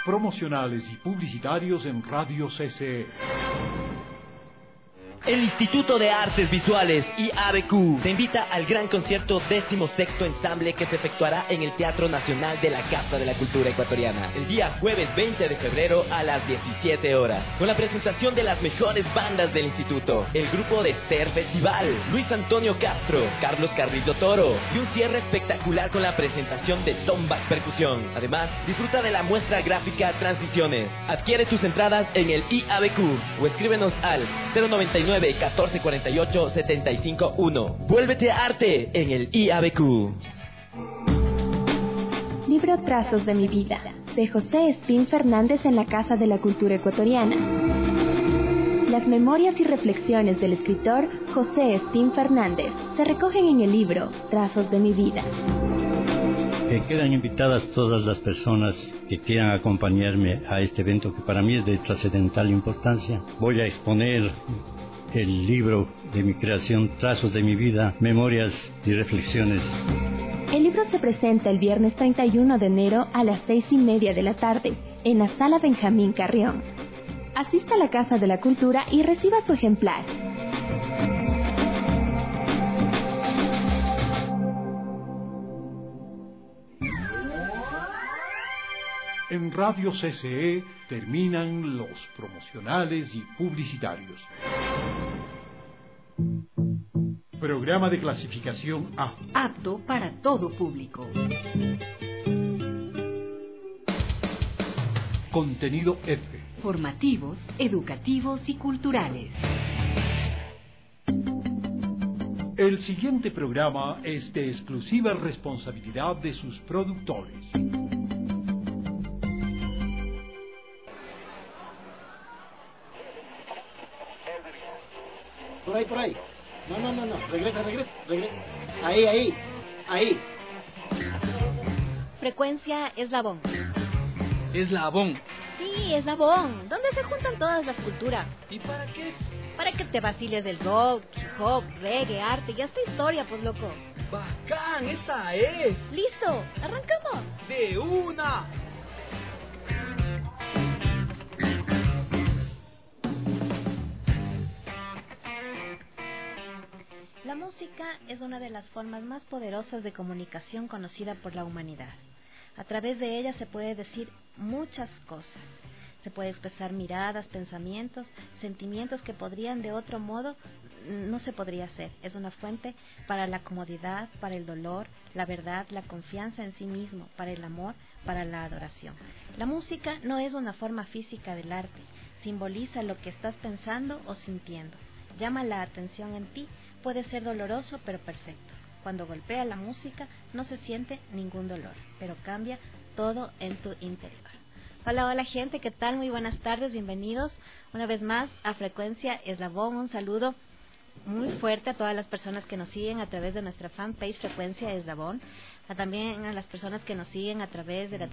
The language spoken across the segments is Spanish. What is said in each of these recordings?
promocionales y publicitarios en Radio CCE. El Instituto de Artes Visuales IABQ te invita al gran concierto 16º ensamble que se efectuará en el Teatro Nacional de la Casa de la Cultura Ecuatoriana el día jueves 20 de febrero a las 17 horas, con la presentación de las mejores bandas del instituto, el grupo de Ser Festival, Luis Antonio Castro, Carlos Carrillo Toro y un cierre espectacular con la presentación de Tomback Percusión. Además, disfruta de la muestra gráfica Transiciones. Adquiere tus entradas en el IABQ o escríbenos al 099 1448 751. Vuélvete a arte en el IABQ. Libro Trazos de mi vida, de José Espín Fernández en la Casa de la Cultura Ecuatoriana. Las memorias y reflexiones del escritor José Espín Fernández se recogen en el libro Trazos de mi vida. Que quedan invitadas todas las personas que quieran acompañarme a este evento que para mí es de trascendental importancia. Voy a exponer el libro de mi creación, Trazos de mi vida, memorias y reflexiones. El libro se presenta el viernes 31 de enero a las 6:30 de la tarde, en la Sala Benjamín Carrión. Asista a la Casa de la Cultura y reciba su ejemplar. En Radio CCE terminan los promocionales y publicitarios. Programa de clasificación A. Apto para todo público. Contenido F. Formativos, educativos y culturales. El siguiente programa es de exclusiva responsabilidad de sus productores. Por ahí. No. Regresa. Ahí. Frecuencia Eslabón. ¿Eslabón? Sí, Eslabón. ¿Dónde se juntan todas las culturas? ¿Y para qué? Para que te vaciles del rock, hip hop, reggae, arte y hasta historia, pues loco. ¡Bacán! ¡Esa es! ¡Listo! ¡Arrancamos! ¡De una! La música es una de las formas más poderosas de comunicación conocida por la humanidad. A través de ella se puede decir muchas cosas. Se puede expresar miradas, pensamientos, sentimientos que podrían de otro modo no se podría hacer. Es una fuente para la comodidad, para el dolor, la verdad, la confianza en sí mismo, para el amor, para la adoración. La música no es una forma física del arte. Simboliza lo que estás pensando o sintiendo. Llama la atención en ti. Puede ser doloroso, pero perfecto. Cuando golpea la música, no se siente ningún dolor, pero cambia todo en tu interior. Hola gente, ¿qué tal? Muy buenas tardes, bienvenidos una vez más a Frecuencia Eslabón. Un saludo muy fuerte a todas las personas que nos siguen a través de nuestra fanpage Frecuencia Eslabón, también a las personas que nos siguen a través de la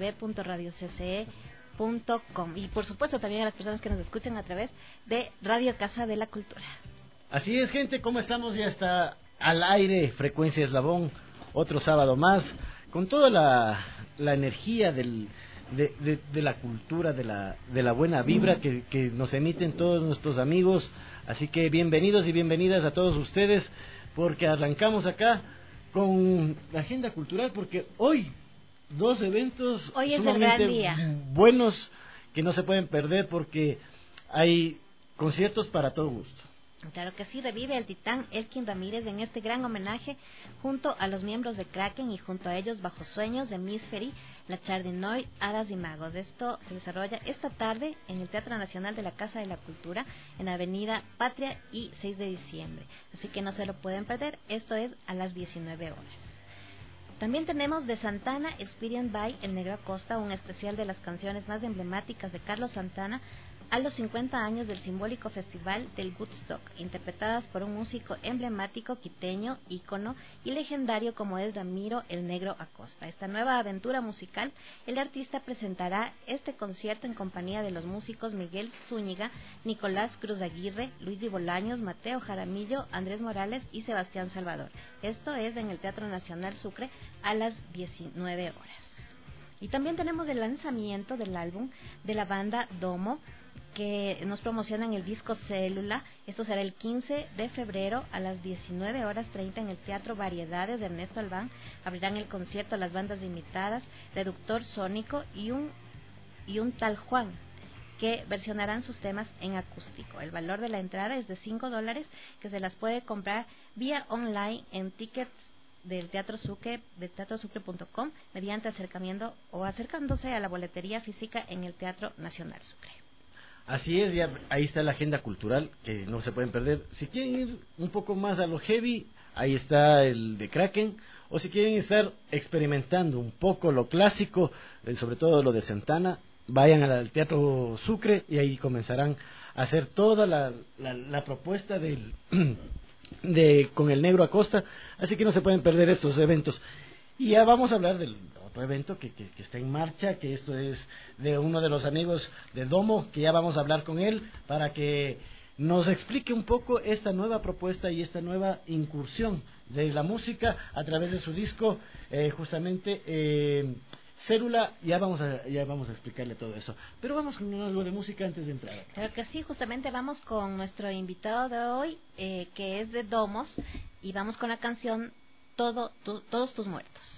www.radiocce.com y por supuesto también a las personas que nos escuchan a través de Radio Casa de la Cultura. Así es, gente, ¿cómo estamos? Ya está al aire Frecuencia Eslabón, otro sábado más, con toda la energía de la cultura, de la buena vibra que nos emiten todos nuestros amigos. Así que bienvenidos y bienvenidas a todos ustedes, porque arrancamos acá con la agenda cultural, porque hoy dos eventos hoy es sumamente el gran día. Buenos que no se pueden perder, porque hay conciertos para todo gusto. Claro que sí, revive el titán Elkin Ramírez en este gran homenaje junto a los miembros de Kraken y junto a ellos Bajo Sueños de Misferi, La Chardinoy, Hadas y Magos. Esto se desarrolla esta tarde en el Teatro Nacional de la Casa de la Cultura en Avenida Patria y 6 de diciembre. Así que no se lo pueden perder, esto es a las 19 horas. También tenemos de Santana Experience by El Negro Acosta, un especial de las canciones más emblemáticas de Carlos Santana a los 50 años del simbólico festival del Woodstock, interpretadas por un músico emblemático, quiteño, ícono y legendario como es Ramiro El Negro Acosta. Esta nueva aventura musical, el artista presentará este concierto en compañía de los músicos Miguel Zúñiga, Nicolás Cruz Aguirre, Luigi Bolaños, Mateo Jaramillo, Andrés Morales y Sebastián Salvador. Esto es en el Teatro Nacional Sucre a las 19 horas. Y también tenemos el lanzamiento del álbum de la banda Domo, que nos promocionan el disco Célula. Esto será el 15 de febrero a las 19:30 en el Teatro Variedades de Ernesto Albán. Abrirán el concierto las bandas invitadas, Reductor Sónico y un tal Juan, que versionarán sus temas en acústico. El valor de la entrada es de $5, que se las puede comprar vía online en tickets del Teatro Sucre, de teatrosucre.com, mediante acercamiento o acercándose a la boletería física en el Teatro Nacional Sucre. Así es, ya ahí está la agenda cultural que no se pueden perder. Si quieren ir un poco más a lo heavy, ahí está el de Kraken. O si quieren estar experimentando un poco lo clásico, sobre todo lo de Santana, vayan al Teatro Sucre y ahí comenzarán a hacer toda la propuesta con el Negro Acosta. Así que no se pueden perder estos eventos. Y ya vamos a hablar del otro evento que está en marcha, que esto es de uno de los amigos de Domo, que ya vamos a hablar con él para que nos explique un poco esta nueva propuesta y esta nueva incursión de la música a través de su disco, justamente Célula. Ya vamos a explicarle todo eso, pero vamos con algo de música antes de entrar. Claro que sí, justamente vamos con nuestro invitado de hoy, que es de Domos, y vamos con la canción Todos tus muertos.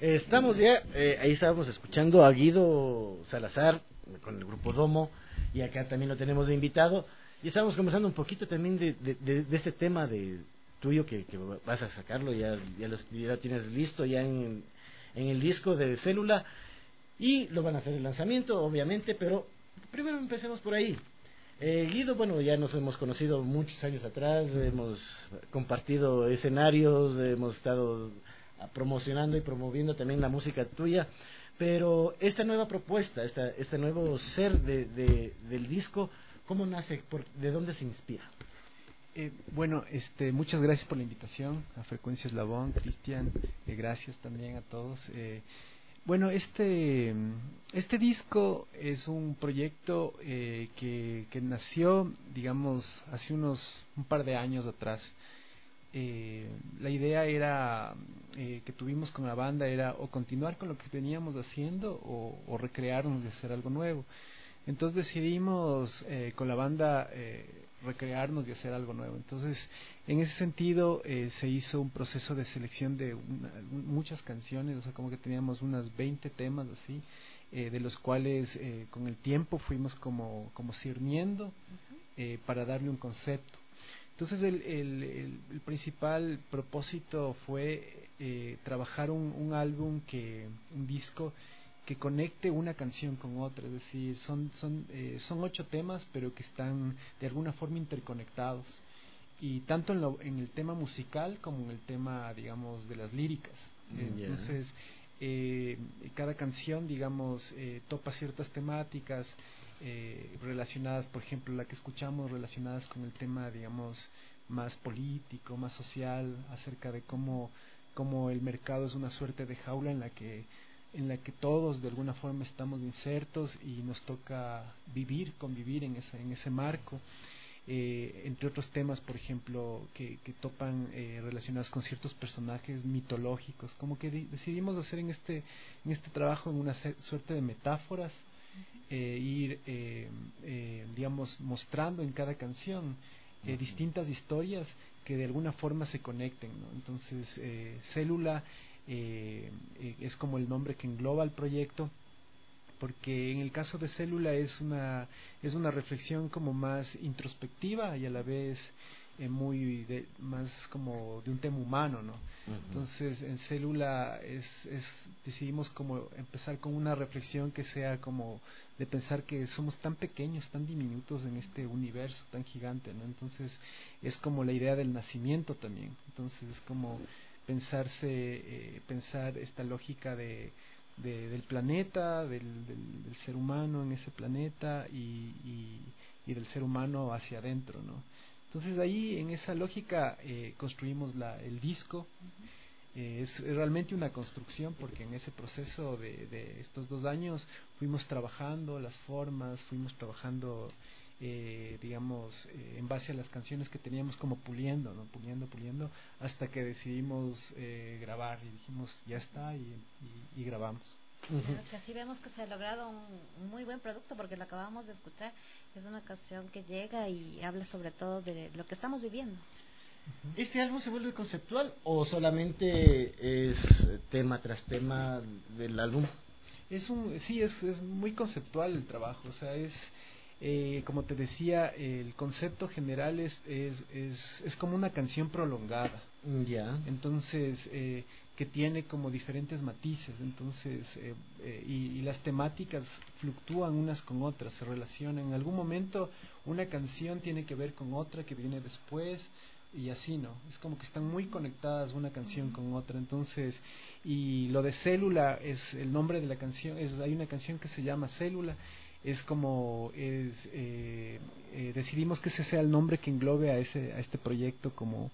Estamos ya, ahí estábamos escuchando a Guido Salazar con el grupo Domo, y acá también lo tenemos de invitado, y estábamos conversando un poquito también de este tema de tuyo que vas a sacarlo, ya lo tienes listo ya en el disco de Célula, y lo van a hacer el lanzamiento, obviamente, pero primero empecemos por ahí. Guido, bueno, ya nos hemos conocido muchos años atrás, hemos compartido escenarios, hemos estado promocionando y promoviendo también la música tuya, pero esta nueva propuesta, este nuevo ser del disco, ¿cómo nace? ¿De dónde se inspira? Bueno, muchas gracias por la invitación a Frecuencia Eslabón, Cristian, gracias también a todos. Bueno, este disco es un proyecto que nació, digamos, hace un par de años atrás. La idea era que tuvimos con la banda era o continuar con lo que veníamos haciendo o recrearnos de hacer algo nuevo. Entonces decidimos con la banda recrearnos y hacer algo nuevo. Entonces, en ese sentido, se hizo un proceso de selección de muchas canciones, o sea, como que teníamos unas 20 temas así, de los cuales con el tiempo fuimos como cerniendo para darle un concepto. Entonces, el principal propósito fue trabajar un álbum, un disco que conecte una canción con otra, es decir, son 8 temas, pero que están de alguna forma interconectados, y tanto en el tema musical como en el tema, digamos, de las líricas. Entonces, cada canción, digamos, topa ciertas temáticas relacionadas, por ejemplo, la que escuchamos, relacionadas con el tema, digamos, más político, más social, acerca de cómo el mercado es una suerte de jaula en la que todos de alguna forma estamos insertos y nos toca convivir en ese marco, entre otros temas, por ejemplo, que topan relacionados con ciertos personajes mitológicos, como que decidimos hacer en este trabajo en una suerte de metáforas, ir digamos mostrando en cada canción distintas historias que de alguna forma se conecten, ¿no? Entonces, Célula es como el nombre que engloba el proyecto, porque en el caso de Célula es una reflexión como más introspectiva y a la vez más como de un tema humano, ¿no? Entonces, en Célula decidimos como empezar con una reflexión que sea como de pensar que somos tan pequeños, tan diminutos en este universo tan gigante, ¿no? Entonces, es como la idea del nacimiento también. Entonces, es como pensar esta lógica del planeta, del ser humano en ese planeta y del ser humano hacia adentro, ¿no? Entonces ahí en esa lógica construimos el disco. Es realmente una construcción, porque en ese proceso de estos 2 años fuimos trabajando las formas, fuimos trabajando digamos en base a las canciones que teníamos, como puliendo, ¿no? puliendo hasta que decidimos grabar y dijimos ya está, y grabamos. Claro, que así vemos que se ha logrado un muy buen producto, porque lo acabamos de escuchar. Es una canción que llega y habla sobre todo de lo que estamos viviendo. ¿Este álbum se vuelve conceptual o solamente es tema tras tema del álbum? Sí, es muy conceptual el trabajo, o sea, como te decía, el concepto general es como una canción prolongada. Ya. Entonces, que tiene como diferentes matices, entonces y las temáticas fluctúan unas con otras, se relacionan. En algún momento una canción tiene que ver con otra que viene después, y así, ¿no? Es como que están muy conectadas una canción con otra. Entonces, y lo de Célula es el nombre de la canción, hay una canción que se llama Célula. Es como decidimos que ese sea el nombre que englobe a este proyecto como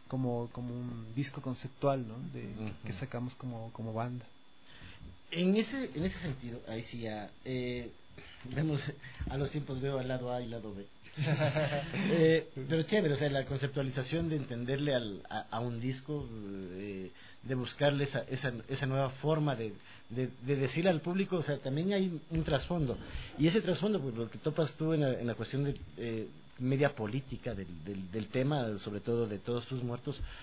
un disco conceptual, ¿no? Que sacamos como banda. En ese sentido, ahí sí ya vemos, a los tiempos veo al lado A y lado B. Pero chévere, o sea, la conceptualización de entenderle a un disco, de buscarle esa nueva forma de decirle al público, o sea, también hay un trasfondo, y ese trasfondo, pues lo que topas tú en la cuestión de media política del tema, sobre todo de Todos tus muertos,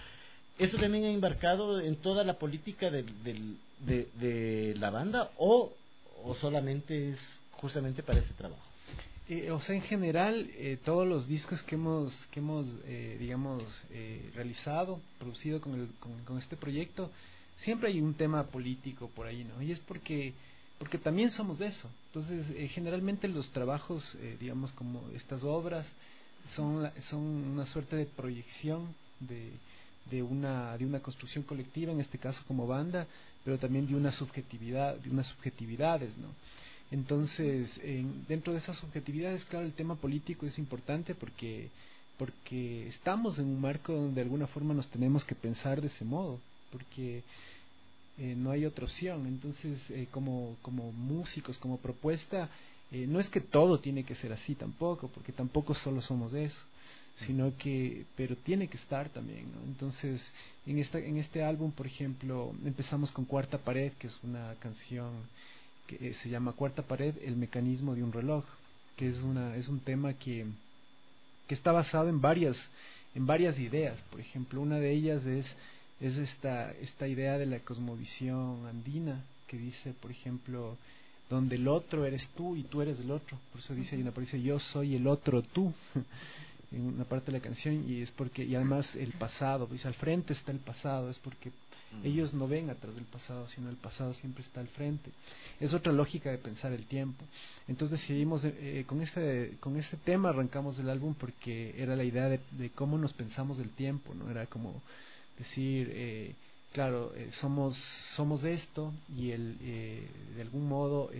¿eso también ha embarcado en toda la política de la banda o solamente es justamente para ese trabajo? O sea, en general, todos los discos que hemos digamos, realizado, producido con este proyecto, siempre hay un tema político por ahí, ¿no? Y es porque también somos de eso. Entonces, generalmente los trabajos, digamos, como estas obras, son una suerte de proyección de una construcción colectiva, en este caso como banda, pero también de una subjetividad, de unas subjetividades, ¿no? Entonces, dentro de esas subjetividades, claro, el tema político es importante porque estamos en un marco donde de alguna forma nos tenemos que pensar de ese modo, porque no hay otra opción. Entonces, como músicos, como propuesta, no es que todo tiene que ser así tampoco, porque tampoco solo somos de eso, sino que, pero tiene que estar también, ¿no? Entonces, en este álbum, por ejemplo, empezamos con Cuarta Pared, que es una canción que se llama Cuarta Pared, el mecanismo de un reloj, que es un tema que está basado en varias ideas. Por ejemplo, una de ellas es esta idea de la cosmovisión andina, que dice, por ejemplo, donde el otro eres tú y tú eres el otro. Por eso dice, hay una parte que dice, yo soy el otro tú, en una parte de la canción, y además el pasado, dice, al frente está el pasado, es porque ellos no ven atrás del pasado, sino el pasado siempre está al frente. Es otra lógica de pensar el tiempo. Entonces decidimos, con este tema arrancamos el álbum porque era la idea de cómo nos pensamos del tiempo, ¿no? Era como decir, claro, somos esto, y de algún modo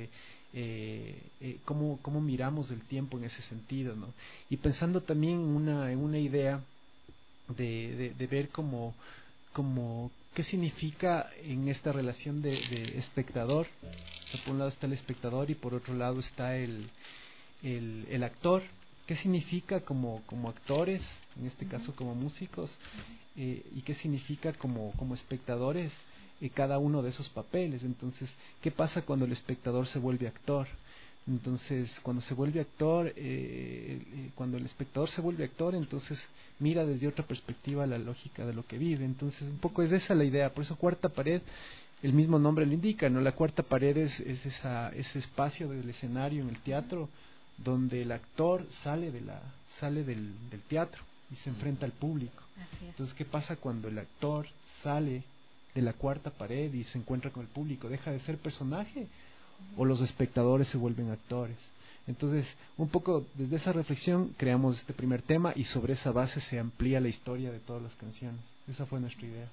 cómo miramos el tiempo en ese sentido, ¿no? Y pensando también en una idea de ver como qué significa en esta relación de espectador. O sea, por un lado está el espectador y por otro lado está el actor. ¿Qué significa como actores, en este caso como músicos, y qué significa como espectadores cada uno de esos papeles? Entonces, ¿qué pasa cuando el espectador se vuelve actor? Entonces, cuando se vuelve actor, cuando el espectador se vuelve actor, entonces mira desde otra perspectiva la lógica de lo que vive. Entonces, un poco es esa la idea. Por eso Cuarta Pared, el mismo nombre lo indica, ¿no? La cuarta pared es ese espacio del escenario en el teatro donde el actor sale del teatro y se enfrenta al público. Entonces, ¿qué pasa cuando el actor sale de la cuarta pared y se encuentra con el público? ¿Deja de ser personaje o los espectadores se vuelven actores? Entonces, un poco desde esa reflexión creamos este primer tema y sobre esa base se amplía la historia de todas las canciones. Esa fue nuestra idea.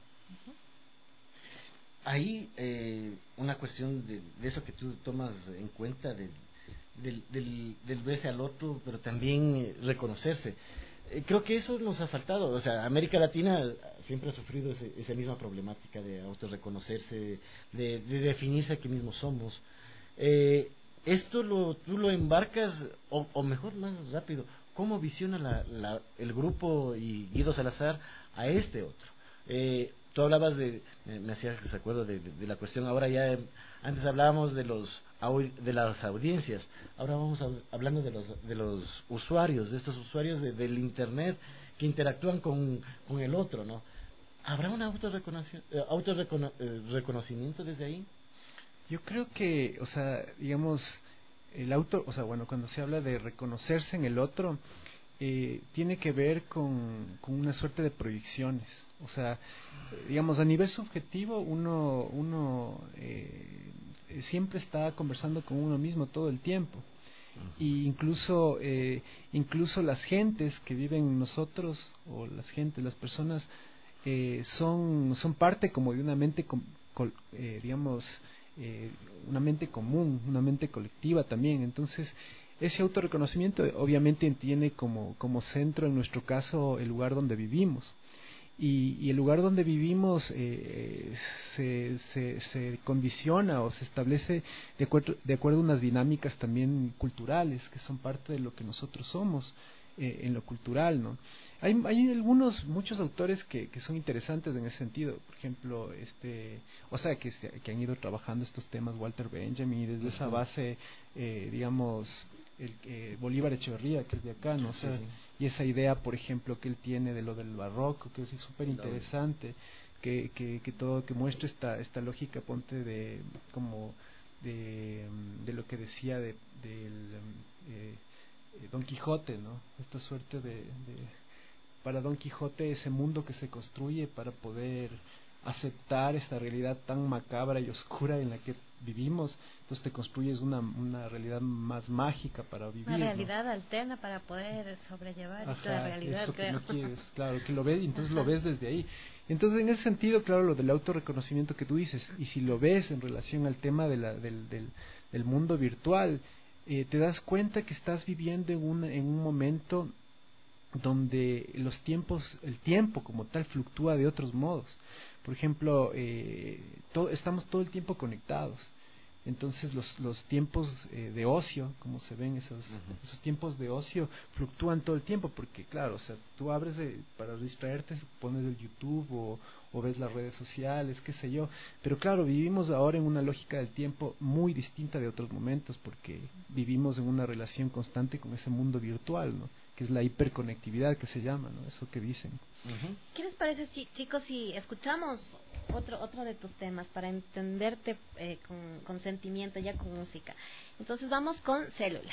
Ahí una cuestión de eso que tú tomas en cuenta del verse al otro, pero también reconocerse. Creo que eso nos ha faltado. O sea, América Latina siempre ha sufrido esa misma problemática de autorreconocerse, de definirse a qué mismos somos. Esto tú lo embarcas, o mejor, más rápido, ¿cómo visiona el grupo y Guido Salazar a este otro? Tú hablabas me hacías acuerdo de la cuestión, ahora ya, antes hablábamos de las audiencias, ahora vamos hablando de los usuarios, de estos usuarios del internet que interactúan con el otro, ¿no? ¿Habrá un autorreconocimiento desde ahí? Yo creo que, o sea, digamos, cuando se habla de reconocerse en el otro, tiene que ver con una suerte de proyecciones. O sea, digamos, a nivel subjetivo, uno siempre está conversando con uno mismo todo el tiempo. Y incluso las gentes que viven en nosotros, o las personas, son parte como de una mente, una mente común, una mente colectiva también. Entonces, ese autorreconocimiento obviamente tiene como centro, en nuestro caso, el lugar donde vivimos. Y el lugar donde vivimos se condiciona o se establece de acuerdo a unas dinámicas también culturales que son parte de lo que nosotros somos en lo cultural, ¿no? Hay muchos autores que son interesantes en ese sentido. Por ejemplo, que han ido trabajando estos temas, Walter Benjamin, y desde esa base, digamos, Bolívar Echeverría, que es de acá, ¿no? O sea, y esa idea, por ejemplo, que él tiene de lo del barroco, que es súper interesante, que todo, que muestra esta lógica, ponte, de como de lo que decía del Don Quijote, ¿no? Esta suerte para Don Quijote, ese mundo que se construye para poder aceptar esta realidad tan macabra y oscura en la que vivimos, entonces te construyes una realidad más mágica para vivir, una realidad, ¿no? alterna para poder sobrellevar Ajá, la realidad, eso que creo. no quieres, claro, que lo ves y entonces lo ves desde ahí. Entonces, en ese sentido, claro, lo del autorreconocimiento que tú dices, y si lo ves en relación al tema del mundo virtual, te das cuenta que estás viviendo en un momento donde el tiempo como tal fluctúa de otros modos. Por ejemplo, estamos todo el tiempo conectados. Entonces los tiempos de ocio, como se ven esos tiempos de ocio, fluctúan todo el tiempo, porque claro, o sea, tú abres para distraerte, pones el YouTube o ves las redes sociales, qué sé yo, pero claro, vivimos ahora en una lógica del tiempo muy distinta de otros momentos, porque vivimos en una relación constante con ese mundo virtual, ¿no? Que es la hiperconectividad que se llama, ¿no? Eso que dicen. ¿Qué les parece, chicos, si escuchamos otro de tus temas para entenderte con sentimiento, ya con música? Entonces vamos con Célula.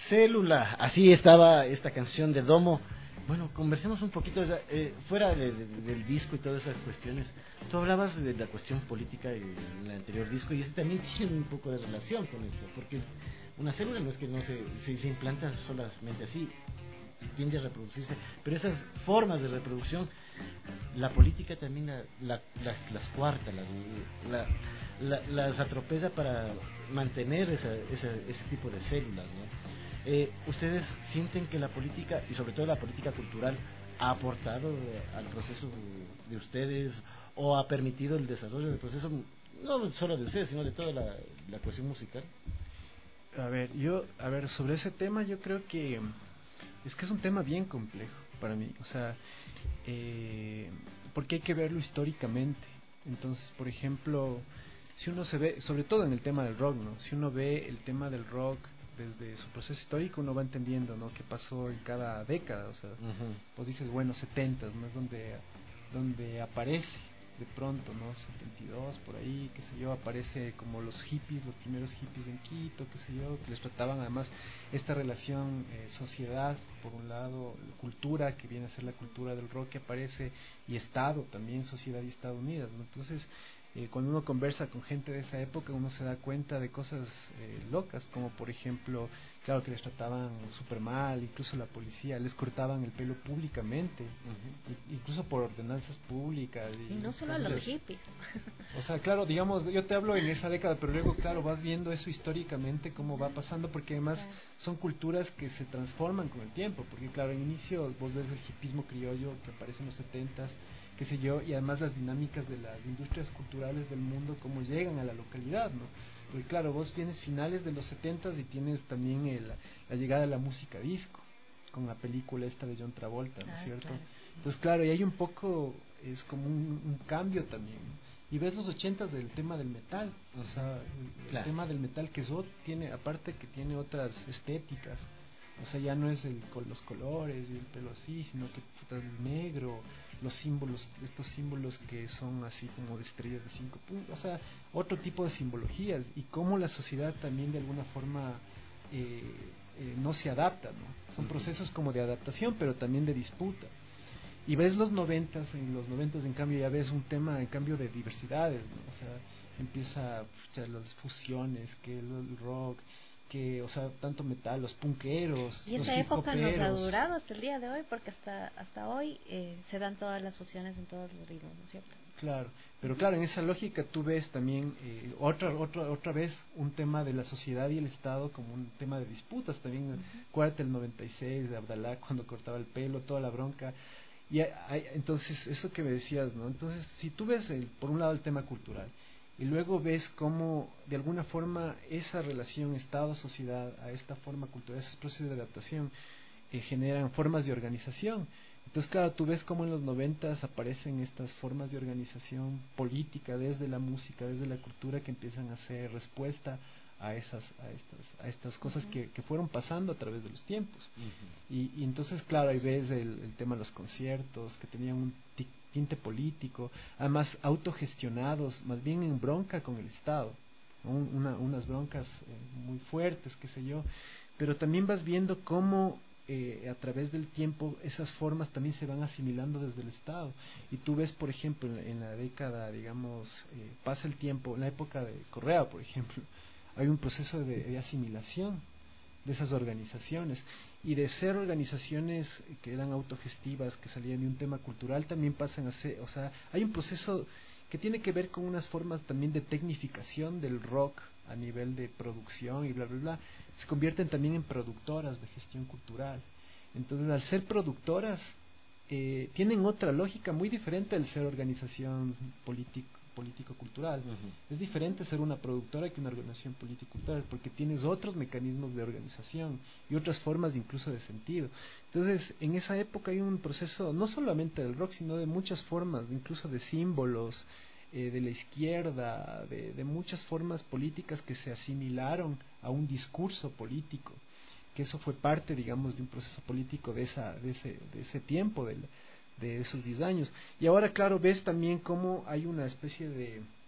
Célula, así estaba esta canción de Domo. Bueno, conversemos un poquito fuera del disco y todas esas cuestiones. Tú hablabas de la cuestión política en el anterior disco y este también tiene un poco de relación con esto, porque una célula no es que no se implanta solamente así, tiende a reproducirse, pero esas formas de reproducción, la política también las cuarta, las atropella para mantener ese tipo de células, ¿no? ¿Ustedes sienten que la política, y sobre todo la política cultural, ha aportado al proceso de ustedes o ha permitido el desarrollo del proceso, no solo de ustedes, sino de toda la cuestión musical? A ver, sobre ese tema yo creo que es un tema bien complejo para mí, o sea, porque hay que verlo históricamente. Entonces, por ejemplo, si uno se ve, sobre todo en el tema del rock, ¿no? Si uno ve el tema del rock desde su proceso histórico, uno va entendiendo, ¿no?, qué pasó en cada década. O sea, pues dices, bueno, 70s, ¿no?, es donde aparece de pronto, ¿no?, 72, por ahí, qué sé yo, aparece como los hippies, los primeros hippies en Quito, qué sé yo, que les trataban además esta relación sociedad, por un lado, cultura, que viene a ser la cultura del rock que aparece, y Estado, también sociedad y Estado unidas, ¿no? Entonces, cuando uno conversa con gente de esa época, uno se da cuenta de cosas locas, como por ejemplo, claro, que les trataban súper mal, incluso la policía, les cortaban el pelo públicamente, incluso por ordenanzas públicas. Y no solo a los hippies. O sea, claro, digamos, yo te hablo en esa década, pero luego, claro, vas viendo eso históricamente, cómo va pasando, porque además son culturas que se transforman con el tiempo, porque claro, en inicio vos ves el hipismo criollo que aparece en los 70s, qué sé yo, y además las dinámicas de las industrias culturales del mundo, cómo llegan a la localidad, ¿no? Porque claro, vos tienes finales de los 70s y tienes también la llegada de la música disco, con la película esta de John Travolta, ¿no es cierto? Claro. Entonces claro, y hay un poco, es como un cambio también, y ves los 80s del tema del metal, o sea, el tema del metal que tiene, aparte que tiene otras estéticas, o sea, ya no es los colores y el pelo así, sino que el negro, los símbolos, estos símbolos que son así como de estrellas de 5 puntos, o sea, otro tipo de simbologías, y cómo la sociedad también de alguna forma no se adapta, ¿no? Son procesos como de adaptación, pero también de disputa. Y ves los 90s, en cambio ya ves un tema en cambio de diversidades, ¿no? O sea, empieza las fusiones, que el rock, que, o sea, tanto metal, los punqueros, y esa época nos ha durado hasta el día de hoy, porque hasta hoy se dan todas las fusiones en todos los ritmos, ¿no es cierto? Claro, pero claro, en esa lógica tú ves también otra vez un tema de la sociedad y el Estado como un tema de disputas también. Acuérdate el 96 de Abdalá cuando cortaba el pelo, toda la bronca. Y entonces, eso que me decías, ¿no? Entonces, si tú ves por un lado el tema cultural, y luego ves cómo de alguna forma esa relación Estado-sociedad a esta forma cultural, esos procesos de adaptación generan formas de organización. Entonces claro, tú ves cómo en los 90s aparecen estas formas de organización política desde la música, desde la cultura, que empiezan a hacer respuesta a estas cosas que fueron pasando a través de los tiempos. Y entonces claro, ahí ves el tema de los conciertos que tenían un tinte político, además autogestionados, más bien en bronca con el Estado, ¿no? Unas broncas muy fuertes, qué sé yo, pero también vas viendo cómo a través del tiempo esas formas también se van asimilando desde el Estado. Y tú ves, por ejemplo, en la década, digamos, pasa el tiempo, en la época de Correa, por ejemplo, hay un proceso de asimilación de esas organizaciones, y de ser organizaciones que eran autogestivas, que salían de un tema cultural, también pasan a ser, o sea, hay un proceso que tiene que ver con unas formas también de tecnificación del rock a nivel de producción y bla bla bla, se convierten también en productoras de gestión cultural. Entonces, al ser productoras, tienen otra lógica muy diferente al ser organización político-cultural. Es diferente ser una productora que una organización político-cultural, porque tienes otros mecanismos de organización y otras formas incluso de sentido. Entonces, en esa época hay un proceso, no solamente del rock, sino de muchas formas, incluso de símbolos, de la izquierda, de muchas formas políticas que se asimilaron a un discurso político, que eso fue parte, digamos, de un proceso político de ese tiempo, de esos 10 años. Y ahora, claro, ves también cómo hay una especie de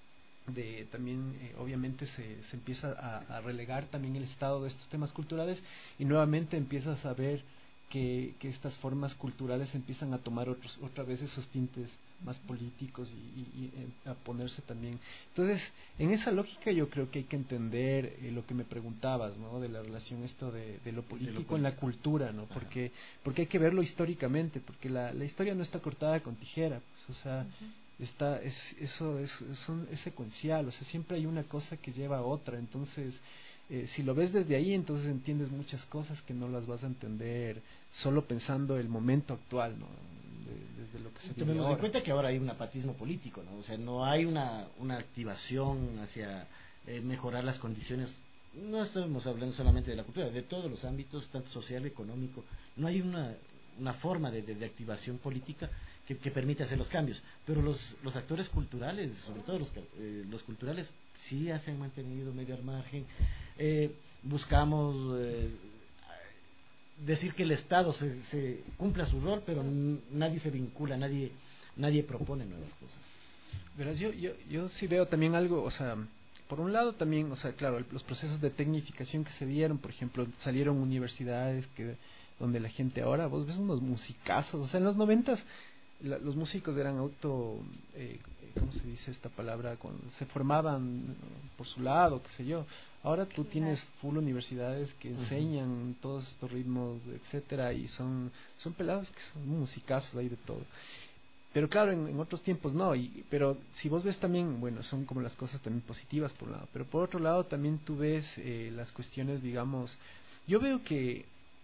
también obviamente se empieza a relegar también el estado de estos temas culturales y nuevamente empiezas a ver que estas formas culturales empiezan a tomar otra vez esos tintes más políticos y a ponerse también. Entonces, en esa lógica yo creo que hay que entender lo que me preguntabas, ¿no? De la relación esto de lo político en la cultura, ¿no? Porque hay que verlo históricamente, porque la historia no está cortada con tijera, pues, o sea, eso es secuencial, o sea, siempre hay una cosa que lleva a otra, entonces si lo ves desde ahí, entonces entiendes muchas cosas que no las vas a entender solo pensando el momento actual, ¿no? Desde lo que se vive Tomemos ahora. en cuenta que ahora hay un apatismo político, ¿no? O sea, no hay una activación hacia mejorar las condiciones. No estamos hablando solamente de la cultura, de todos los ámbitos, tanto social, económico. No hay una forma de activación política que permita hacer los cambios. Pero los actores culturales, sobre todo los culturales, sí se han mantenido medio al margen. Buscamos decir que el Estado se cumpla su rol, pero nadie se vincula, nadie propone nuevas cosas. Verás, yo sí veo también algo, o sea, por un lado también, o sea, claro, los procesos de tecnificación que se dieron, por ejemplo, salieron universidades donde la gente ahora, vos ves unos musicazos, o sea, en los 90s los músicos eran ¿cómo se dice esta palabra? Se formaban por su lado, qué sé yo. Ahora tú tienes full universidades que enseñan todos estos ritmos, etcétera, y son pelados que son musicazos, hay de todo. Pero claro, en otros tiempos no, pero si vos ves también, bueno, son como las cosas también positivas por un lado, pero por otro lado también tú ves las cuestiones, digamos, yo veo que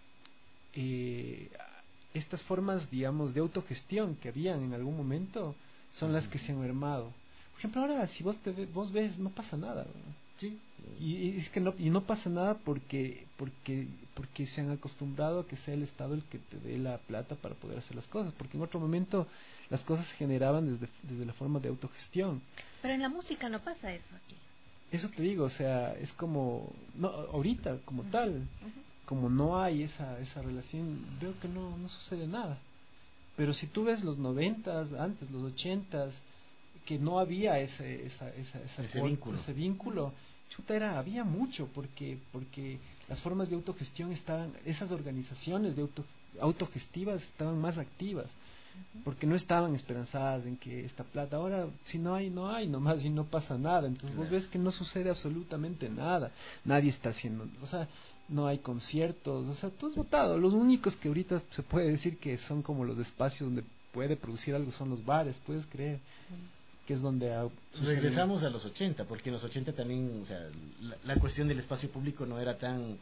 estas formas, digamos, de autogestión que habían en algún momento son las que se han mermado. Por ejemplo, ahora si vos ves, no pasa nada, ¿no? Sí. Y es que no pasa nada porque se han acostumbrado a que sea el Estado el que te dé la plata para poder hacer las cosas, porque en otro momento las cosas se generaban desde la forma de autogestión. Pero en la música no pasa eso aquí. Eso te digo, o sea, es como no ahorita como tal, como no hay esa relación, veo que no sucede nada. Pero si tú ves los 90s, antes los 80s, que no había ese vínculo, chuta, había mucho, porque las formas de autogestión estaban, esas organizaciones de autogestivas estaban más activas, porque no estaban esperanzadas en que esta plata, ahora si no hay nomás y no pasa nada, entonces vos ves que no sucede absolutamente nada, nadie está haciendo, o sea, no hay conciertos, o sea, tú has votado, los únicos que ahorita se puede decir que son como los espacios donde puede producir algo son los bares, puedes creer, que es donde regresamos a los 80, porque en los 80 también, o sea, la cuestión del espacio público no era tan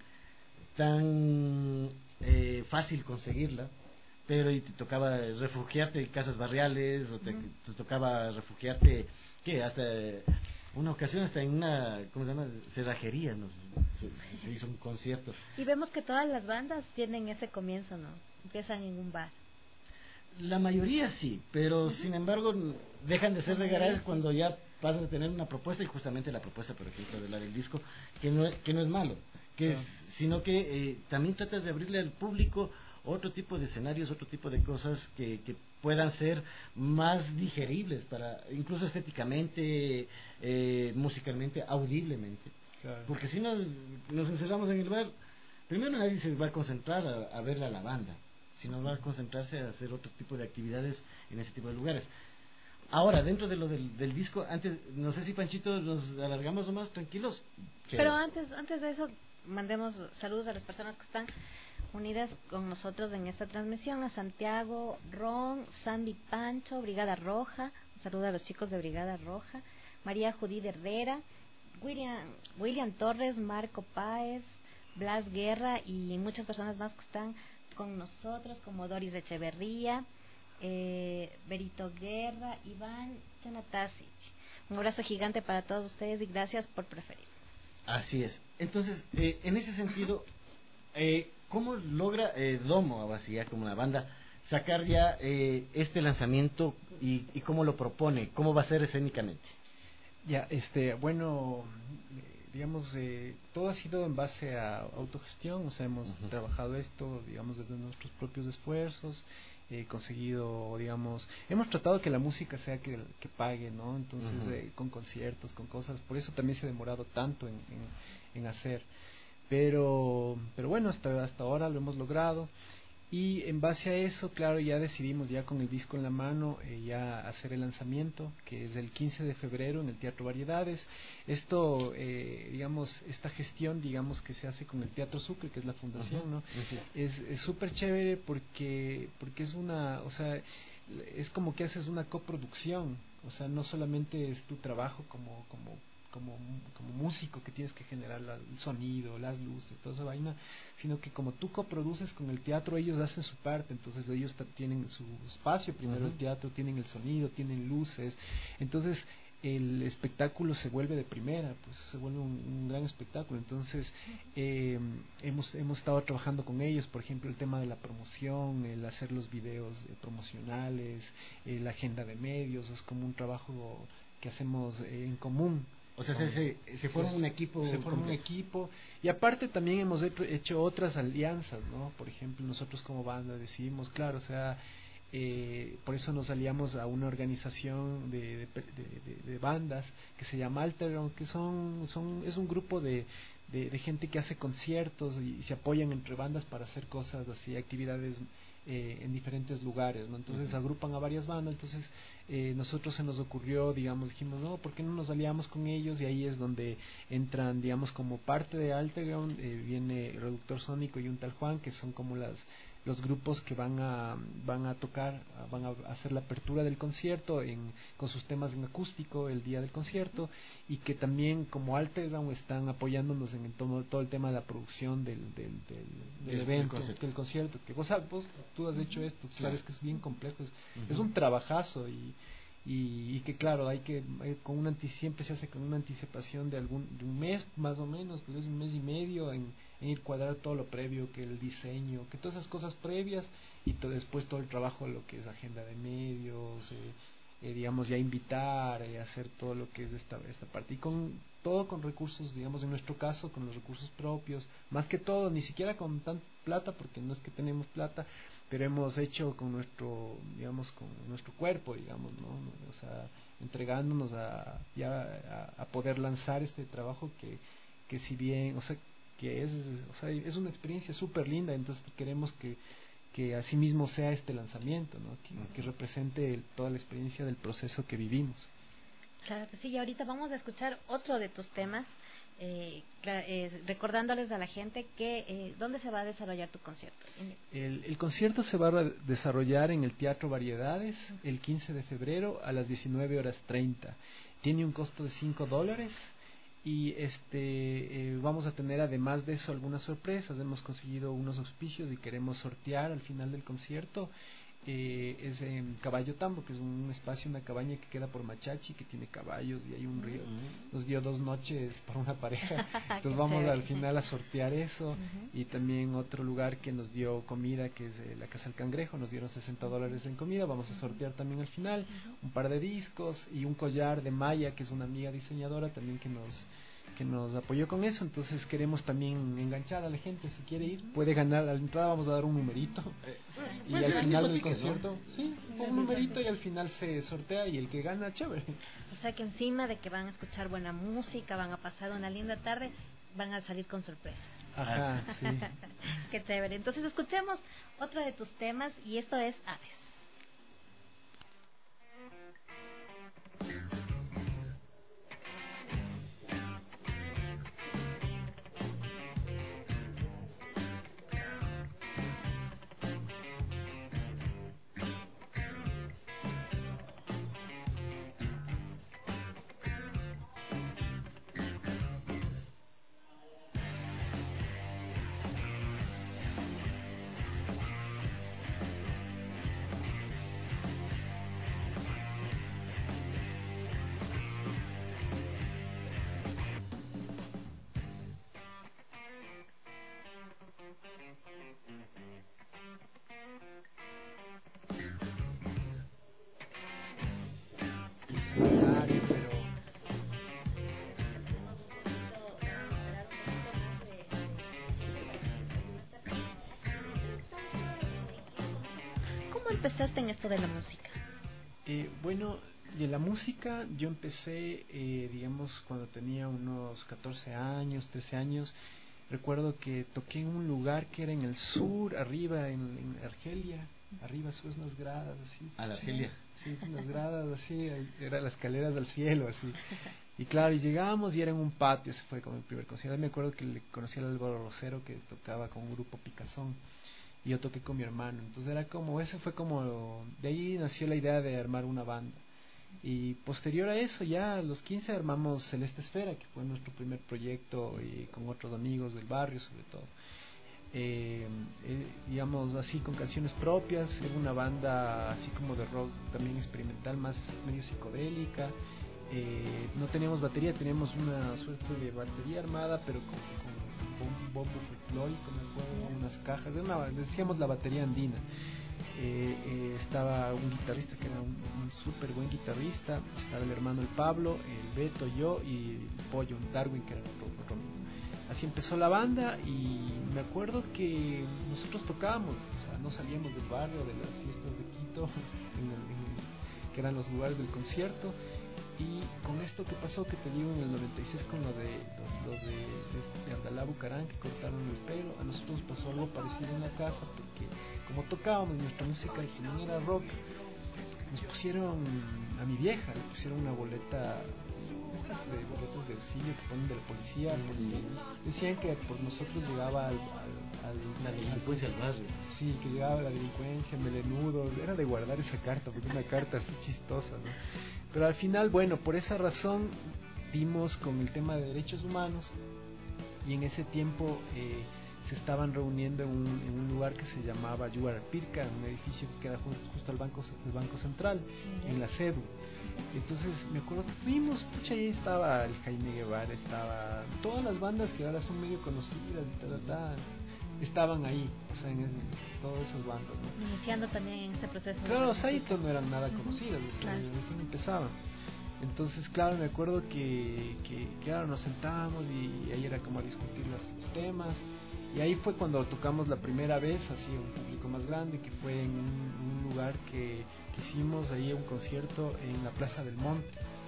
fácil conseguirla, pero y te tocaba refugiarte en casas barriales, o te tocaba refugiarte, hasta una ocasión hasta en una, ¿cómo se llama?, cerrajería, ¿no? Se hizo un concierto. Y vemos que todas las bandas tienen ese comienzo, ¿no? Empiezan en un bar. La mayoría sí, pero sin embargo dejan de ser regaladas cuando ya pasan a tener una propuesta, y justamente la propuesta, por ejemplo, del disco, que no es malo, sino que también tratas de abrirle al público otro tipo de escenarios, otro tipo de cosas que puedan ser más digeribles, incluso estéticamente, musicalmente, audiblemente. Claro. Porque si no nos encerramos en el bar, primero nadie se va a concentrar a ver a la banda, sino va a concentrarse a hacer otro tipo de actividades en ese tipo de lugares. Ahora, dentro de lo del disco, antes, no sé si Panchito nos alargamos nomás, tranquilos. Pero antes de eso, mandemos saludos a las personas que están unidas con nosotros en esta transmisión: a Santiago, Ron, Sandy Pancho, Brigada Roja, un saludo a los chicos de Brigada Roja, María Judith Herrera, William Torres, Marco Páez, Blas Guerra y muchas personas más que están con nosotros, como Doris Echeverría, Berito Guerra, Iván Chanatasic. Un abrazo gigante para todos ustedes y gracias por preferirnos. Así es. Entonces, en ese sentido, ¿cómo logra Domo, ahora sí ya como una banda, sacar ya este lanzamiento y cómo lo propone? ¿Cómo va a ser escénicamente? Ya, bueno, digamos, todo ha sido en base a autogestión, o sea, hemos trabajado esto, digamos, desde nuestros propios esfuerzos, conseguido, digamos, hemos tratado que la música sea que pague, ¿no? Entonces, con conciertos, con cosas, por eso también se ha demorado tanto en hacer. Pero bueno, hasta ahora lo hemos logrado. Y en base a eso, claro, ya decidimos ya con el disco en la mano ya hacer el lanzamiento, que es el 15 de febrero en el Teatro Variedades. Esto, digamos, esta gestión, digamos, que se hace con el Teatro Sucre, que es la fundación, ¿no? Es súper chévere porque es una, o sea, es como que haces una coproducción, o sea, no solamente es tu trabajo como músico que tienes que generar el sonido, las luces, toda esa vaina, sino que como tú coproduces con el teatro, ellos hacen su parte, entonces ellos tienen su espacio, primero el teatro, tienen el sonido, tienen luces, entonces el espectáculo se vuelve de primera, pues se vuelve un gran espectáculo. Entonces hemos estado trabajando con ellos, por ejemplo, el tema de la promoción, el hacer los videos promocionales, la agenda de medios, es como un trabajo que hacemos en común. O sea, se forma un equipo. Se forma un equipo. Y aparte también hemos hecho otras alianzas, ¿no? Por ejemplo, nosotros como banda decidimos, claro, o sea, por eso nos aliamos a una organización de bandas que se llama Alteron, que es un grupo de gente que hace conciertos y se apoyan entre bandas para hacer cosas así, actividades en diferentes lugares, ¿no? Entonces agrupan a varias bandas. Entonces nosotros se nos ocurrió, digamos, dijimos, no, ¿por qué no nos aliamos con ellos? Y ahí es donde entran, digamos, como parte de Alterground, viene Reductor Sónico y un tal Juan, que son como los grupos que van a tocar, van a hacer la apertura del concierto con sus temas en acústico el día del concierto, y que también como Alterground están apoyándonos en todo el tema de la producción del evento, del concierto, que vos tú has hecho esto, tú sabes que es bien complejo, es un trabajazo y que claro, siempre se hace con una anticipación de un mes más o menos, tal vez un mes y medio en ir cuadrar todo lo previo, que el diseño, que todas esas cosas previas, y después todo el trabajo, lo que es agenda de medios, digamos, ya invitar, hacer todo lo que es esta parte, y todo con recursos, digamos, en nuestro caso con los recursos propios, más que todo, ni siquiera con tanta plata, porque no es que tenemos plata, pero hemos hecho con nuestro, digamos, con nuestro cuerpo, digamos, ¿no? O sea, entregándonos a poder lanzar este trabajo que si bien, o sea, que es una experiencia súper linda. Entonces queremos que así mismo sea este lanzamiento, ¿no? Que represente toda la experiencia del proceso que vivimos. Claro que sí, y ahorita vamos a escuchar otro de tus temas, recordándoles a la gente que dónde se va a desarrollar tu concierto. El concierto se va a desarrollar en el Teatro Variedades el 15 de febrero a las 19:30. Tiene un costo de $5 y vamos a tener además de eso algunas sorpresas. Hemos conseguido unos auspicios y queremos sortear al final del concierto. Es en Caballo Tambo, que es un espacio, una cabaña que queda por Machachi, que tiene caballos y hay un río. Nos dio 2 noches para una pareja, entonces vamos al final a sortear eso. Y también otro lugar que nos dio comida, que es la Casa del Cangrejo, nos dieron $60 en comida. Vamos a sortear también al final un par de discos y un collar de Maya, que es una amiga diseñadora también que nos apoyó con eso. Entonces queremos también enganchar a la gente, si quiere ir puede ganar. A la entrada vamos a dar un numerito y al final del concierto, ¿no? Sí, un numerito, y al final se sortea y el que gana, chévere. O sea que encima de que van a escuchar buena música, van a pasar una linda tarde, van a salir con sorpresa. Ajá, sí. Qué chévere. Entonces escuchemos otro de tus temas, y esto es Aves. empezaste en esto de la música? Bueno, de la música yo empecé, digamos, cuando tenía unos 14 años, 13 años. Recuerdo que toqué en un lugar que era en el sur, arriba, en Argelia. Arriba subes unas gradas así. ¿A la Argelia? Sí, unas gradas así, era las escaleras del cielo así. Y claro, y llegamos y era en un patio, ese fue como el primer concierto. Me acuerdo que le conocí al Álvaro Rosero, que tocaba con un grupo Picazón, y yo toqué con mi hermano. Entonces era como, ese fue como, de ahí nació la idea de armar una banda. Y posterior a eso, ya a los 15 armamos Celeste Esfera, que fue nuestro primer proyecto, y con otros amigos del barrio sobre todo. Digamos así, con canciones propias. Era una banda así como de rock también experimental, más medio psicodélica. No teníamos batería, teníamos una suerte de batería armada, pero con un bombo folclórico, me acuerdo, unas cajas, decíamos la batería andina. Estaba un guitarrista que era un súper buen guitarrista, estaba el hermano el Pablo, el Beto, yo y el Pollo, Darwin, que era otro amigo. Así empezó la banda y me acuerdo que nosotros tocábamos, o sea, no salíamos del barrio, de las fiestas de Quito, que eran los lugares del concierto. Y con esto que pasó, que te digo, en el 96 con lo de Abdalá Bucarán, que cortaron el pelo, a nosotros nos pasó algo parecido en la casa, porque como tocábamos nuestra música y también era rock, nos pusieron, a mi vieja le pusieron una boleta, estas de boletas de auxilio que ponen de la policía, porque decían que por nosotros llegaba la delincuencia al barrio. Sí, que llegaba la delincuencia, melenudo, era de guardar esa carta, porque una carta así chistosa, ¿no? Pero al final, bueno, por esa razón dimos con el tema de derechos humanos, y en ese tiempo se estaban reuniendo en un lugar que se llamaba Yuarapirca, un edificio que queda justo al banco Central, en la CEDU. Entonces me acuerdo que fuimos, pucha, ahí estaba el Jaime Guevara, estaba todas las bandas que ahora son medio conocidas y estaban ahí, o sea, en todas esas bandas, ¿no? Iniciando también en este proceso. Claro, los Saito no eran nada conocidos, claro. Recién empezaban. Entonces, claro, me acuerdo que claro, nos sentábamos y ahí era como a discutir los temas. Y ahí fue cuando tocamos la primera vez, así, a un público más grande, que fue en un lugar que hicimos ahí un concierto en la Plaza del Monte.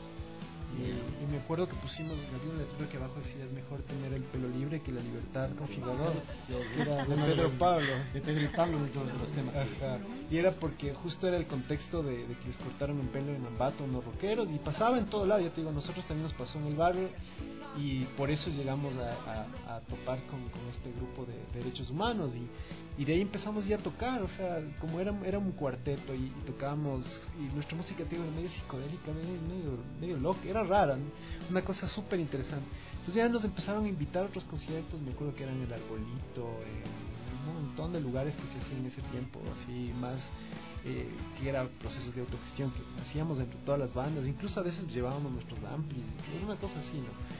Y me acuerdo que pusimos, había un letrero que abajo decía: es mejor tener el pelo libre que la libertad configurador. Era de Pedro Pablo. De Pedro Pablo de todos los temas. Ajá. Y era porque justo era el contexto de que les cortaron el pelo en Ambato unos rockeros, y pasaba en todo lado. Ya te digo, nosotros también nos pasó en el barrio, y por eso llegamos a topar con este grupo de derechos humanos, y de ahí empezamos ya a tocar, o sea, como era un cuarteto, y tocábamos, y nuestra música, te digo, medio psicodélica, medio loca, era rara, ¿no? Una cosa súper interesante. Entonces ya nos empezaron a invitar a otros conciertos, me acuerdo que eran el Arbolito, en un montón de lugares que se hacían en ese tiempo, así más que era procesos de autogestión que hacíamos entre todas las bandas, incluso a veces llevábamos nuestros amplis, era una cosa así, ¿no?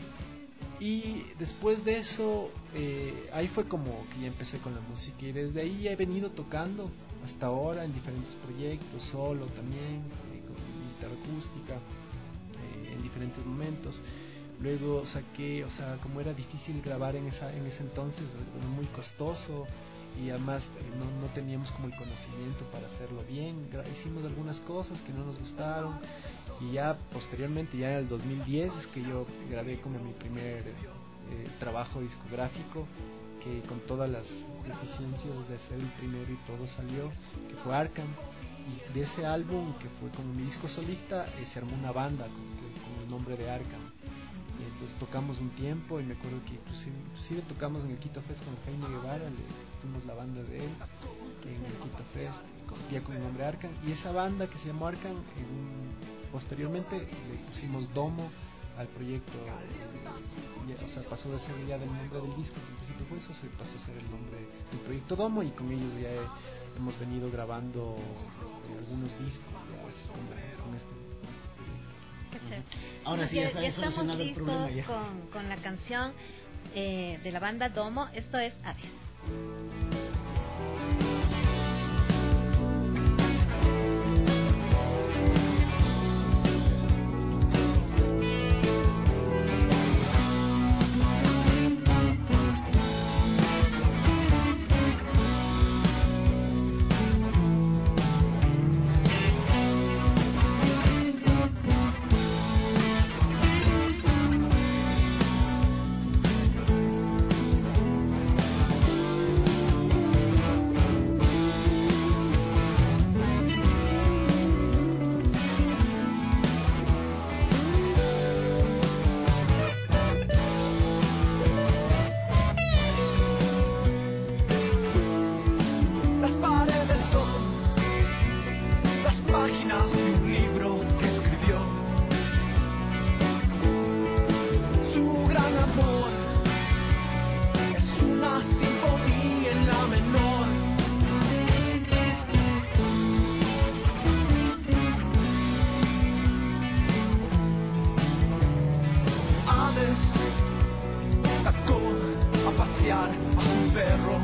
Y después de eso, ahí fue como que ya empecé con la música, y desde ahí he venido tocando hasta ahora en diferentes proyectos, solo también, con guitarra acústica, en diferentes momentos. Luego saqué, o sea, como era difícil grabar en ese entonces, muy costoso, y además no teníamos como el conocimiento para hacerlo bien, hicimos algunas cosas que no nos gustaron, y ya posteriormente, ya en el 2010 es que yo grabé como mi primer trabajo discográfico, que con todas las deficiencias de ser el primero y todo salió, que fue Arkham. Y de ese álbum, que fue como mi disco solista, se armó una banda con el nombre de Arkham. Y entonces tocamos un tiempo, y me acuerdo que inclusive tocamos en el Quito Fest con Jaime Guevara, fuimos la banda de él en el Quito Fest, ya con el nombre Arkham. Y esa banda que se llamó Arkham, posteriormente le pusimos Domo al proyecto, o sea, pasó de ser ya del nombre del disco, que al principio fue eso, se pasó a ser el nombre del proyecto Domo, y con ellos ya hemos venido grabando algunos discos ya así con este proyecto. Ahora sí, ya está estamos solucionado el problema listos ya. con la canción de la banda Domo. Esto es Aves. hierro,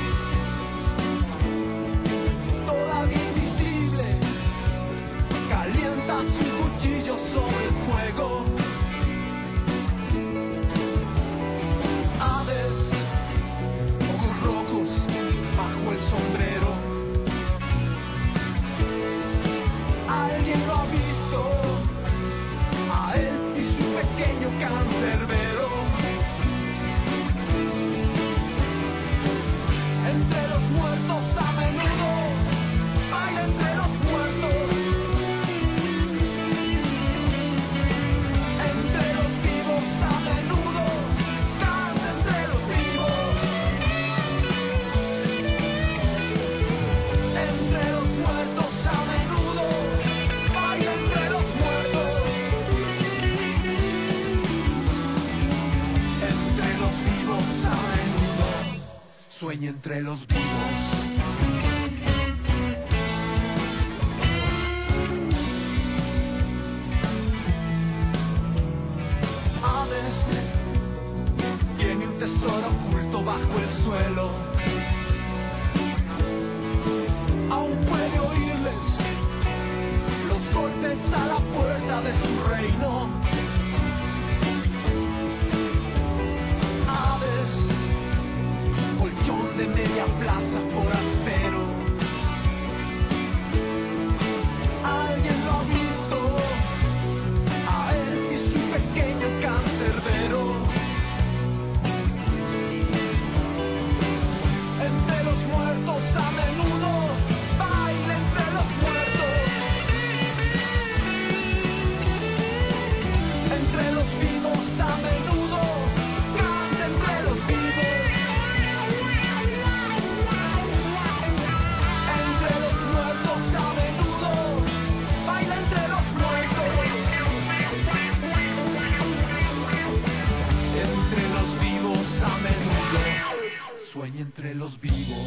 todavía invisible, calienta su cuchillo sobre el fuego. Aves, ojos rojos bajo el sombrero. Alguien lo ha visto, a él y su pequeño cancerbero. Entre los muertos a menudo, baila entre los muertos. Entre los vivos a menudo, canta entre los vivos. Entre los muertos a menudo, baila entre los muertos. Entre los vivos a menudo, sueña entre los vivos. Aves, tiene un tesoro oculto bajo el suelo. Aún puede oírles los golpes a la puerta de su reino. Aves, colchón de media plaza forastero. Alguien lo ha visto, a él y su pequeño cancerbero. Entre los muertos a menudo, baila entre los muertos. Entre los vivos a menudo, canta entre los vivos. Entre los muertos a menudo, baila entre los muertos. Entre los vivos a menudo, sueña entre los vivos.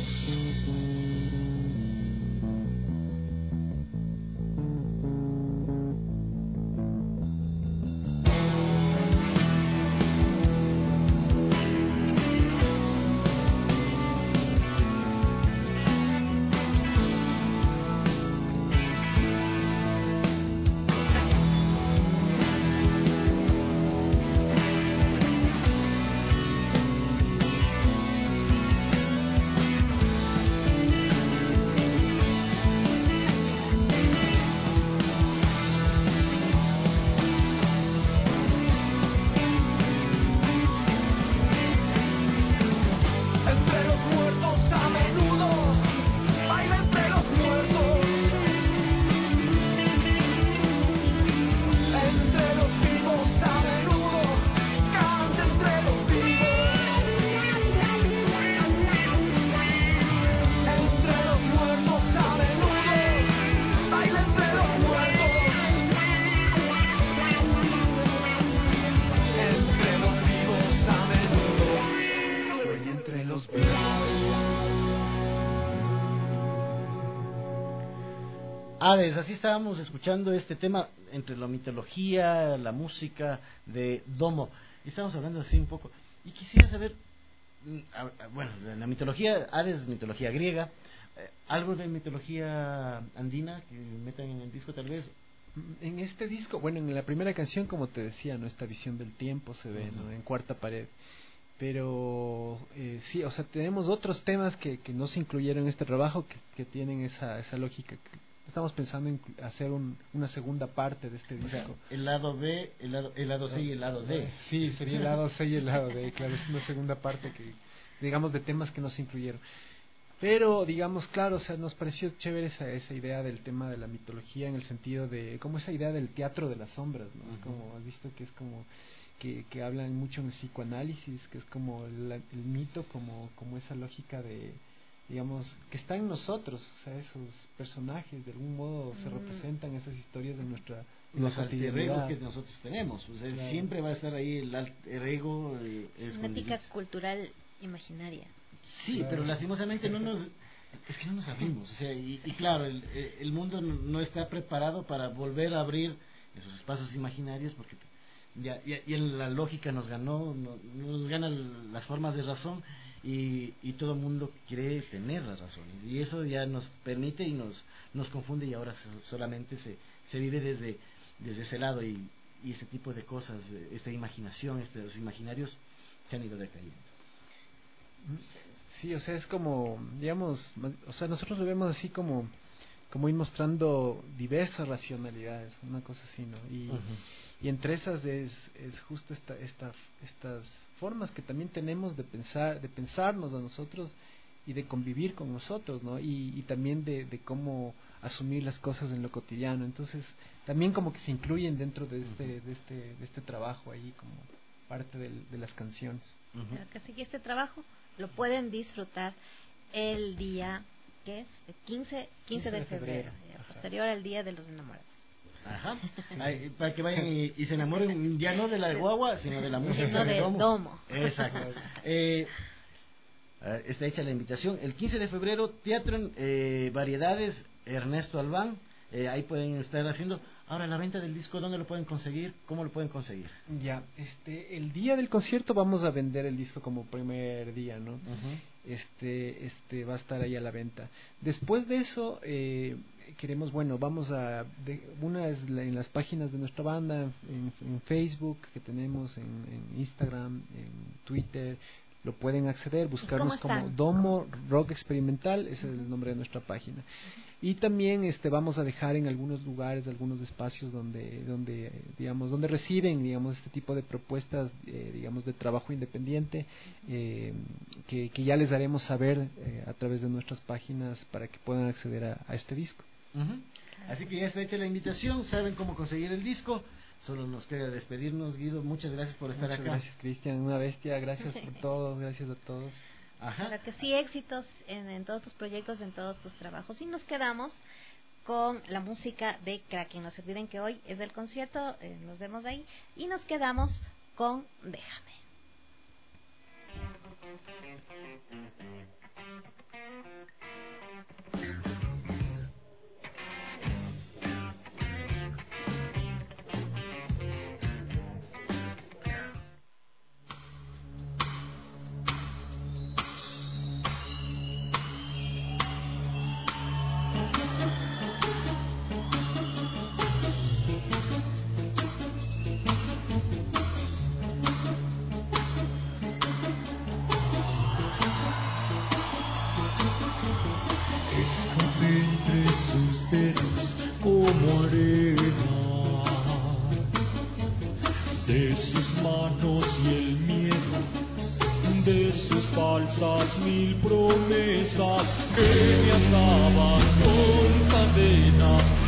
Entre los muertos a menudo, baila entre los muertos. Entre los vivos a menudo, canta entre los vivos. Entre los muertos a menudo, baila entre los muertos. Entre los vivos a menudo, sueña entre los vivos. Aves, así estábamos escuchando este tema entre la mitología, la música de Domo. Y estábamos hablando así un poco. Y quisiera saber, bueno, la mitología, Aves, mitología griega, algo de mitología andina que metan en el disco tal vez. En este disco, bueno, en la primera canción, como te decía, ¿no? Esta visión del tiempo se ve, ¿no? En Cuarta Pared. Pero sí, o sea, tenemos otros temas que no se incluyeron en este trabajo que tienen esa lógica. Estamos pensando en hacer una segunda parte de este disco. O sea, el lado B, el lado C y el lado D. Sí, sería el lado C y el lado D, claro, es una segunda parte que, digamos, de temas que no se incluyeron. Pero, digamos, claro, o sea, nos pareció chévere esa idea del tema de la mitología en el sentido de, como esa idea del teatro de las sombras, ¿no? Es como, has visto que es como, que hablan mucho en el psicoanálisis, que es como el mito, como esa lógica de, digamos, que está en nosotros, o sea, esos personajes, de algún modo se representan esas historias de nuestra los alter ego que nosotros tenemos, o sea, claro. Siempre va a estar ahí el alter ego. Una ética cultural imaginaria. Sí, claro. Pero lastimosamente no nos abrimos, o sea, y claro, el mundo no está preparado para volver a abrir esos espacios imaginarios, porque ya la lógica nos ganó, nos ganan las formas de razón, y todo el mundo quiere tener las razones, y eso ya nos permite y nos confunde, y ahora solamente se vive desde ese lado, y este tipo de cosas, esta imaginación, los imaginarios se han ido decayendo. Sí, o sea, es como, digamos, o sea, nosotros lo vemos así como ir mostrando diversas racionalidades, una cosa así, ¿no? Y entre esas es justo estas formas que también tenemos de pensarnos a nosotros y de convivir con nosotros, ¿no? Y también de cómo asumir las cosas en lo cotidiano. Entonces, también como que se incluyen dentro de este trabajo ahí como parte de las canciones. Claro que sí, que este trabajo lo pueden disfrutar el día, ¿qué es? El 15 de febrero, posterior al Día de los Enamorados. Ajá. Ay, para que vayan y se enamoren ya no de la de guagua, sino de la música sino de domo. Exacto. Está hecha la invitación. El 15 de febrero, Teatro en Variedades, Ernesto Albán. Ahí pueden estar haciendo. Ahora, la venta del disco, ¿dónde lo pueden conseguir? ¿Cómo lo pueden conseguir? Ya, el día del concierto vamos a vender el disco como primer día, ¿no? Va a estar ahí a la venta. Después de eso, queremos, vamos una es en las páginas de nuestra banda, en Facebook, que tenemos, en Instagram, en Twitter. Lo pueden acceder, buscarnos como Domo Rock Experimental, ese es el nombre de nuestra página. Y también vamos a dejar en algunos lugares, algunos espacios donde reciben, este tipo de propuestas, de trabajo independiente, que ya les daremos saber a través de nuestras páginas para que puedan acceder a este disco. Así que ya está hecha la invitación, saben cómo conseguir el disco. Solo nos queda despedirnos, Guido. Muchas gracias por estar acá. Gracias, Cristian, una bestia. Gracias por todo, gracias a todos. Ajá. Claro que sí, éxitos en todos tus proyectos, en todos tus trabajos. Y nos quedamos con la música de Kraken. No se olviden que hoy es el concierto, nos vemos ahí. Y nos quedamos con Déjame. Como arena de sus manos y el miedo de sus falsas mil promesas que me ataban con cadenas.